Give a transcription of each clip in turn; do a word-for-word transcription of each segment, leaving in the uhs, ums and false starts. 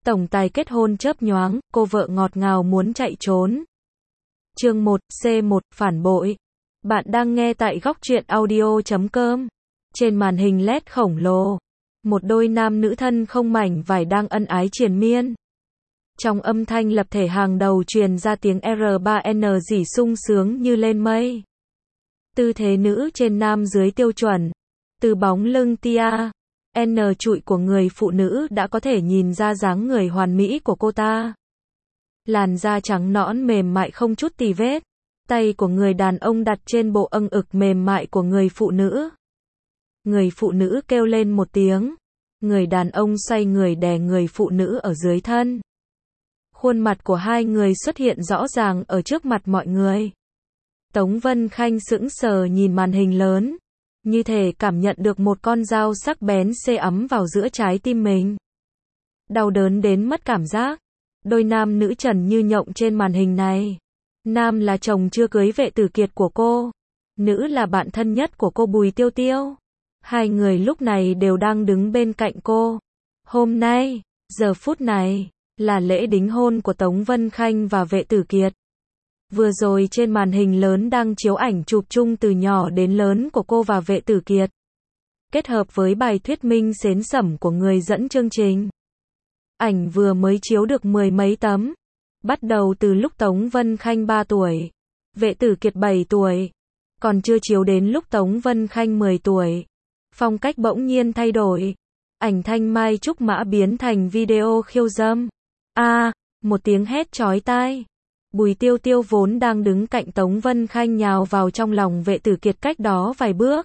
Tổng tài kết hôn chớp nhoáng, cô vợ ngọt ngào muốn chạy trốn. Chương một, C một, phản bội. Bạn đang nghe tại góc truyện audio chấm com. Trên màn hình led khổng lồ, một đôi nam nữ thân không mảnh vải đang ân ái triền miên. Trong âm thanh lập thể hàng đầu truyền ra tiếng R ba N rỉ sung sướng như lên mây. Tư thế nữ trên nam dưới tiêu chuẩn. Từ bóng lưng tia N trụi của người phụ nữ đã có thể nhìn ra dáng người hoàn mỹ của cô ta. Làn da trắng nõn mềm mại không chút tì vết. Tay của người đàn ông đặt trên bộ âng ực mềm mại của người phụ nữ. Người phụ nữ kêu lên một tiếng. Người đàn ông xoay người đè người phụ nữ ở dưới thân. Khuôn mặt của hai người xuất hiện rõ ràng ở trước mặt mọi người. Tống Vân Khanh sững sờ nhìn màn hình lớn, như thể cảm nhận được một con dao sắc bén xê ấm vào giữa trái tim mình. Đau đớn đến mất cảm giác. Đôi nam nữ trần như nhộng trên màn hình này. Nam là chồng chưa cưới Vệ Tử Kiệt của cô. Nữ là bạn thân nhất của cô Bùi Tiêu Tiêu. Hai người lúc này đều đang đứng bên cạnh cô. Hôm nay, giờ phút này, là lễ đính hôn của Tống Vân Khanh và Vệ Tử Kiệt. Vừa rồi trên màn hình lớn đang chiếu ảnh chụp chung từ nhỏ đến lớn của cô và Vệ Tử Kiệt. Kết hợp với bài thuyết minh xến xẩm của người dẫn chương trình. Ảnh vừa mới chiếu được mười mấy tấm. Bắt đầu từ lúc Tống Vân Khanh ba tuổi, Vệ Tử Kiệt bảy tuổi. Còn chưa chiếu đến lúc Tống Vân Khanh mười tuổi. Phong cách bỗng nhiên thay đổi. Ảnh thanh mai trúc mã biến thành video khiêu dâm. A, à, một tiếng hét chói tai. Bùi Tiêu Tiêu vốn đang đứng cạnh Tống Vân Khanh nhào vào trong lòng Vệ Tử Kiệt cách đó vài bước.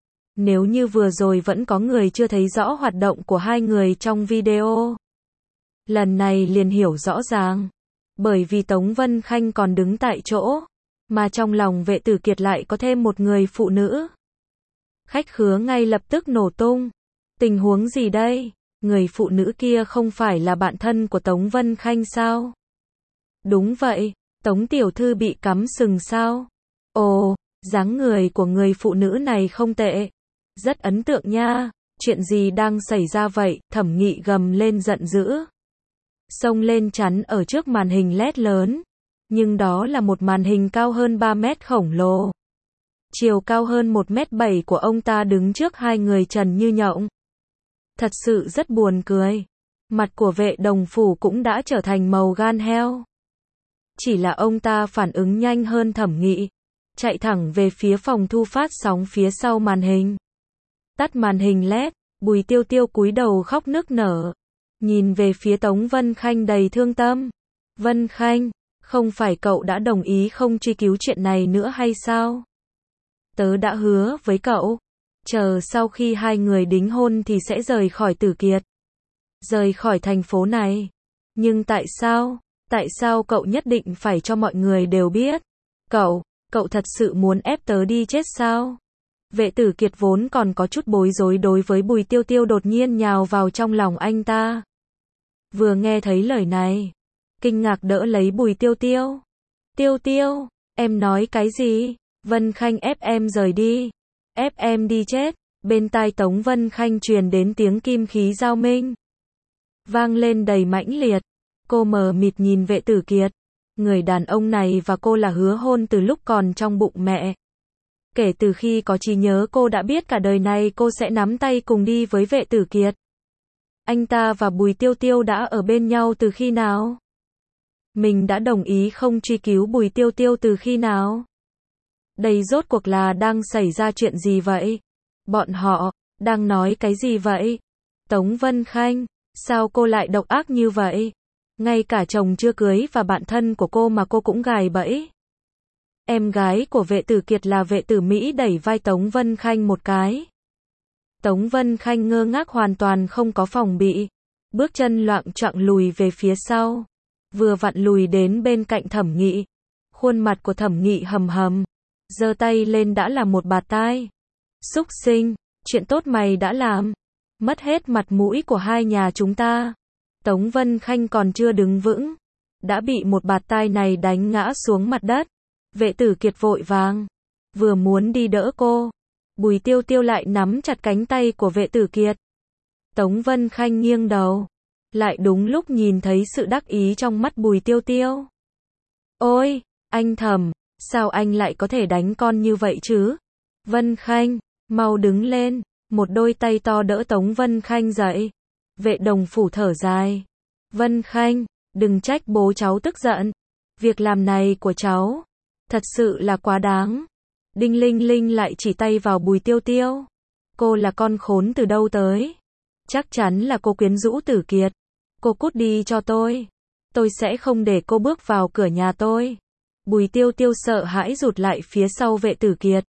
Nếu như vừa rồi vẫn có người chưa thấy rõ hoạt động của hai người trong video, lần này liền hiểu rõ ràng. Bởi vì Tống Vân Khanh còn đứng tại chỗ, mà trong lòng Vệ Tử Kiệt lại có thêm một người phụ nữ. Khách khứa ngay lập tức nổ tung. Tình huống gì đây? Người phụ nữ kia không phải là bạn thân của Tống Vân Khanh sao? Đúng vậy, Tống tiểu thư bị cắm sừng sao? Ồ, dáng người của người phụ nữ này không tệ. Rất ấn tượng nha. Chuyện gì đang xảy ra vậy? Thẩm Nghị gầm lên giận dữ. Xông lên chắn ở trước màn hình led lớn. Nhưng đó là một màn hình cao hơn ba mét khổng lồ. Chiều cao hơn một mét bảy của ông ta đứng trước hai người trần như nhộng. Thật sự rất buồn cười. Mặt của Vệ Đồng Phủ cũng đã trở thành màu gan heo. Chỉ là ông ta phản ứng nhanh hơn Thẩm Nghị. Chạy thẳng về phía phòng thu phát sóng phía sau màn hình. Tắt màn hình led, Bùi Tiêu Tiêu cúi đầu khóc nức nở. Nhìn về phía Tống Vân Khanh đầy thương tâm. Vân Khanh, không phải cậu đã đồng ý không truy cứu chuyện này nữa hay sao? Tớ đã hứa với cậu. Chờ sau khi hai người đính hôn thì sẽ rời khỏi Tử Kiệt. Rời khỏi thành phố này. Nhưng tại sao? Tại sao cậu nhất định phải cho mọi người đều biết? Cậu, cậu thật sự muốn ép tớ đi chết sao? Vệ Tử Kiệt vốn còn có chút bối rối đối với Bùi Tiêu Tiêu đột nhiên nhào vào trong lòng anh ta. Vừa nghe thấy lời này, kinh ngạc đỡ lấy Bùi Tiêu Tiêu. Tiêu Tiêu, em nói cái gì? Vân Khanh ép em rời đi. Ép em đi chết. Bên tai Tống Vân Khanh truyền đến tiếng kim khí giao minh. Vang lên đầy mãnh liệt. Cô mờ mịt nhìn Vệ Tử Kiệt. Người đàn ông này và cô là hứa hôn từ lúc còn trong bụng mẹ. Kể từ khi có trí nhớ cô đã biết cả đời này cô sẽ nắm tay cùng đi với Vệ Tử Kiệt. Anh ta và Bùi Tiêu Tiêu đã ở bên nhau từ khi nào? Mình đã đồng ý không truy cứu Bùi Tiêu Tiêu từ khi nào? Đây rốt cuộc là đang xảy ra chuyện gì vậy? Bọn họ đang nói cái gì vậy? Tống Vân Khanh, sao cô lại độc ác như vậy? Ngay cả chồng chưa cưới và bạn thân của cô mà cô cũng gài bẫy. Em gái của Vệ Tử Kiệt là Vệ Tử Mỹ đẩy vai Tống Vân Khanh một cái. Tống Vân Khanh ngơ ngác hoàn toàn không có phòng bị. Bước chân loạng choạng lùi về phía sau. Vừa vặn lùi đến bên cạnh Thẩm Nghị. Khuôn mặt của Thẩm Nghị hầm hầm. Giơ tay lên đã là một bạt tai. Xúc sinh, chuyện tốt mày đã làm. Mất hết mặt mũi của hai nhà chúng ta. Tống Vân Khanh còn chưa đứng vững. Đã bị một bạt tai này đánh ngã xuống mặt đất. Vệ Tử Kiệt vội vàng. Vừa muốn đi đỡ cô. Bùi Tiêu Tiêu lại nắm chặt cánh tay của Vệ Tử Kiệt. Tống Vân Khanh nghiêng đầu. lại đúng lúc nhìn thấy sự đắc ý trong mắt Bùi Tiêu Tiêu. Ôi, anh Thẩm, sao anh lại có thể đánh con như vậy chứ? Vân Khanh, mau đứng lên, một đôi tay to đỡ Tống Vân Khanh dậy. Vệ Đồng Phủ thở dài. Vân Khanh, đừng trách bố cháu tức giận. Việc làm này của cháu, thật sự là quá đáng. Đinh Linh Linh lại chỉ tay vào Bùi Tiêu Tiêu. Cô là con khốn từ đâu tới? Chắc chắn là cô quyến rũ Tử Kiệt. Cô cút đi cho tôi. Tôi sẽ không để cô bước vào cửa nhà tôi. Bùi Tiêu Tiêu sợ hãi rụt lại phía sau Vệ Tử Kiệt.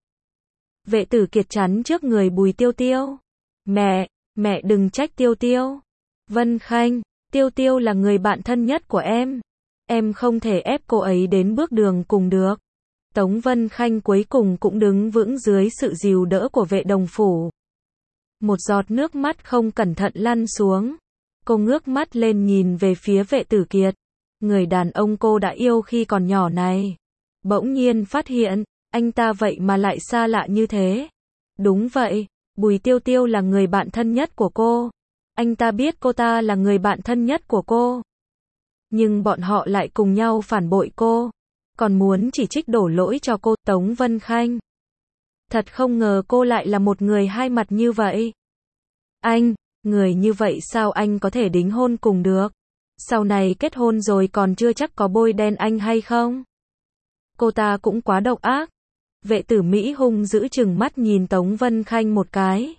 Vệ Tử Kiệt chắn trước người Bùi Tiêu Tiêu. Mẹ, mẹ đừng trách Tiêu Tiêu. Vân Khanh, Tiêu Tiêu là người bạn thân nhất của em. Em không thể ép cô ấy đến bước đường cùng được. Tống Vân Khanh cuối cùng cũng đứng vững dưới sự dìu đỡ của Vệ Đồng Phủ. Một giọt nước mắt không cẩn thận lăn xuống. Cô ngước mắt lên nhìn về phía Vệ Tử Kiệt. Người đàn ông cô đã yêu khi còn nhỏ này. Bỗng nhiên phát hiện, anh ta vậy mà lại xa lạ như thế. Đúng vậy, Bùi Tiêu Tiêu là người bạn thân nhất của cô. Anh ta biết cô ta là người bạn thân nhất của cô. Nhưng bọn họ lại cùng nhau phản bội cô. Còn muốn chỉ trích đổ lỗi cho cô, Tống Vân Khanh. Thật không ngờ cô lại là một người hai mặt như vậy. Anh, người như vậy sao anh có thể đính hôn cùng được? Sau này kết hôn rồi còn chưa chắc có bôi đen anh hay không? Cô ta cũng quá độc ác. Vệ Tử Mỹ hung dữ chừng mắt nhìn Tống Vân Khanh một cái.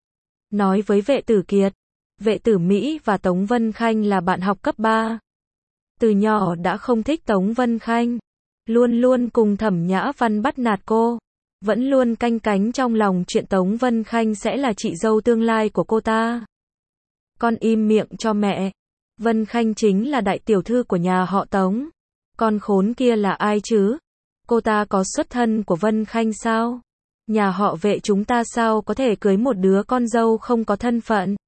Nói với Vệ Tử Kiệt, Vệ Tử Mỹ và Tống Vân Khanh là bạn học cấp ba. Từ nhỏ đã không thích Tống Vân Khanh. Luôn luôn cùng Thẩm Nhã Văn bắt nạt cô. Vẫn luôn canh cánh trong lòng chuyện Tống Vân Khanh sẽ là chị dâu tương lai của cô ta. Con im miệng cho mẹ. Vân Khanh chính là đại tiểu thư của nhà họ Tống. Con khốn kia là ai chứ? Cô ta có xuất thân của Vân Khanh sao? Nhà họ Vệ chúng ta sao có thể cưới một đứa con dâu không có thân phận?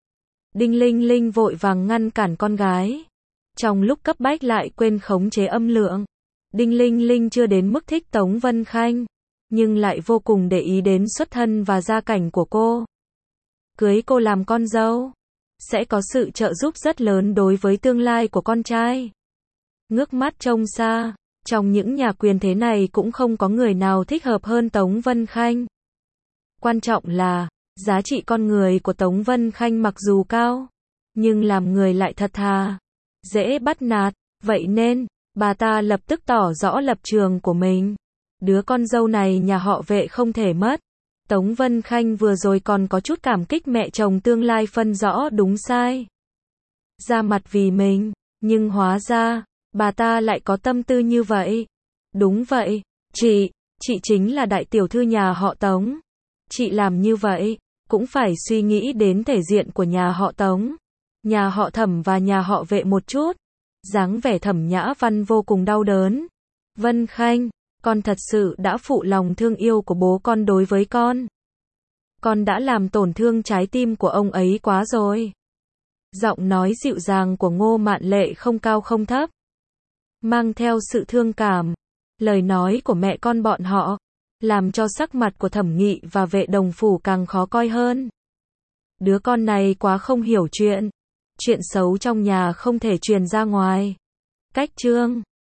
Đinh Linh Linh vội vàng ngăn cản con gái. Trong lúc cấp bách lại quên khống chế âm lượng. Đinh Linh Linh chưa đến mức thích Tống Vân Khanh, nhưng lại vô cùng để ý đến xuất thân và gia cảnh của cô. Cưới cô làm con dâu sẽ có sự trợ giúp rất lớn đối với tương lai của con trai. Ngước mắt trông xa, trong những nhà quyền thế này cũng không có người nào thích hợp hơn Tống Vân Khanh. Quan trọng là, giá trị con người của Tống Vân Khanh mặc dù cao, nhưng làm người lại thật thà, dễ bắt nạt, vậy nên, bà ta lập tức tỏ rõ lập trường của mình. Đứa con dâu này nhà họ Vệ không thể mất. Tống Vân Khanh vừa rồi còn có chút cảm kích mẹ chồng tương lai phân rõ đúng sai. Ra mặt vì mình, nhưng hóa ra, bà ta lại có tâm tư như vậy. Đúng vậy, chị, chị chính là đại tiểu thư nhà họ Tống. Chị làm như vậy, cũng phải suy nghĩ đến thể diện của nhà họ Tống, nhà họ Thẩm và nhà họ Vệ một chút. Dáng vẻ Thẩm Nhã Văn vô cùng đau đớn. Vân Khanh, con thật sự đã phụ lòng thương yêu của bố con đối với con. Con đã làm tổn thương trái tim của ông ấy quá rồi. Giọng nói dịu dàng của Ngô Mạn Lệ không cao không thấp, mang theo sự thương cảm. Lời nói của mẹ con bọn họ, làm cho sắc mặt của Thẩm Nghị và Vệ Đồng Phủ càng khó coi hơn. Đứa con này quá không hiểu chuyện. Chuyện xấu trong nhà không thể truyền ra ngoài. Cách chương